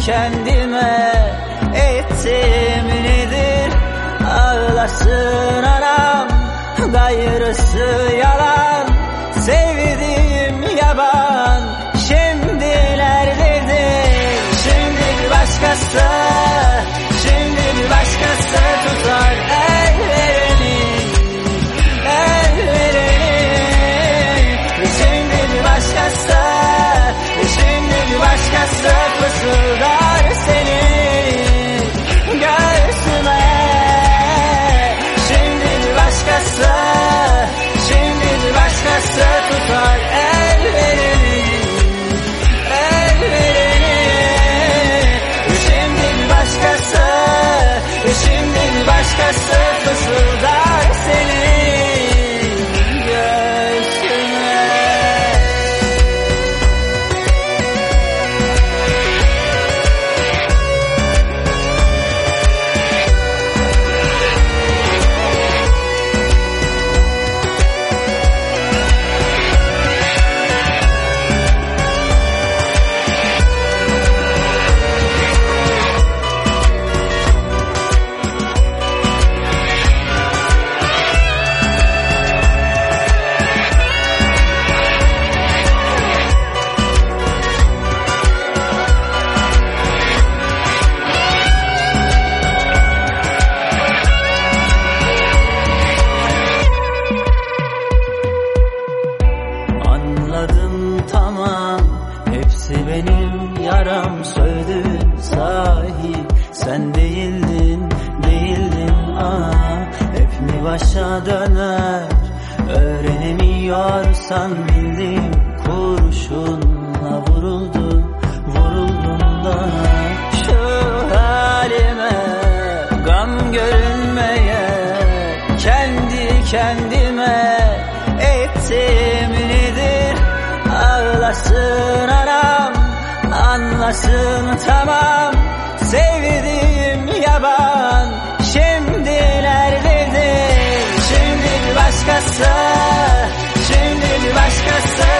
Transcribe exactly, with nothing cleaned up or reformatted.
kendime ettim nedir? Ağlasın anam, gayrısı yalan. Sevdiğim yaban şimdi nerededir? Şimdi bir başkası, şimdi bir başkası tutar ellerini, ellerini. Şimdi bir başkası, şimdi bir başkası fısıldar seni göğsüme. Şimdi bir başkası, şimdi bir başkası tutar ellerini, ellerini. Şimdi bir başkası, şimdi bir başkası fısıldar seni göğsüme. Anladım tamam, hepsi benim yaram. Söydün sahi, sen değildin, değildin ah. Hep mi başa döner, öğrenemiyorsan bildim. Kurşunla vuruldum, vuruldum da. Şu halime gam görünmeye, kendi kendime ettim nedir? Ağlasın anam, anlasın tamam. Sevdiğim yaban şimdi nerededir? Şimdi bir başkası, şimdi bir başkası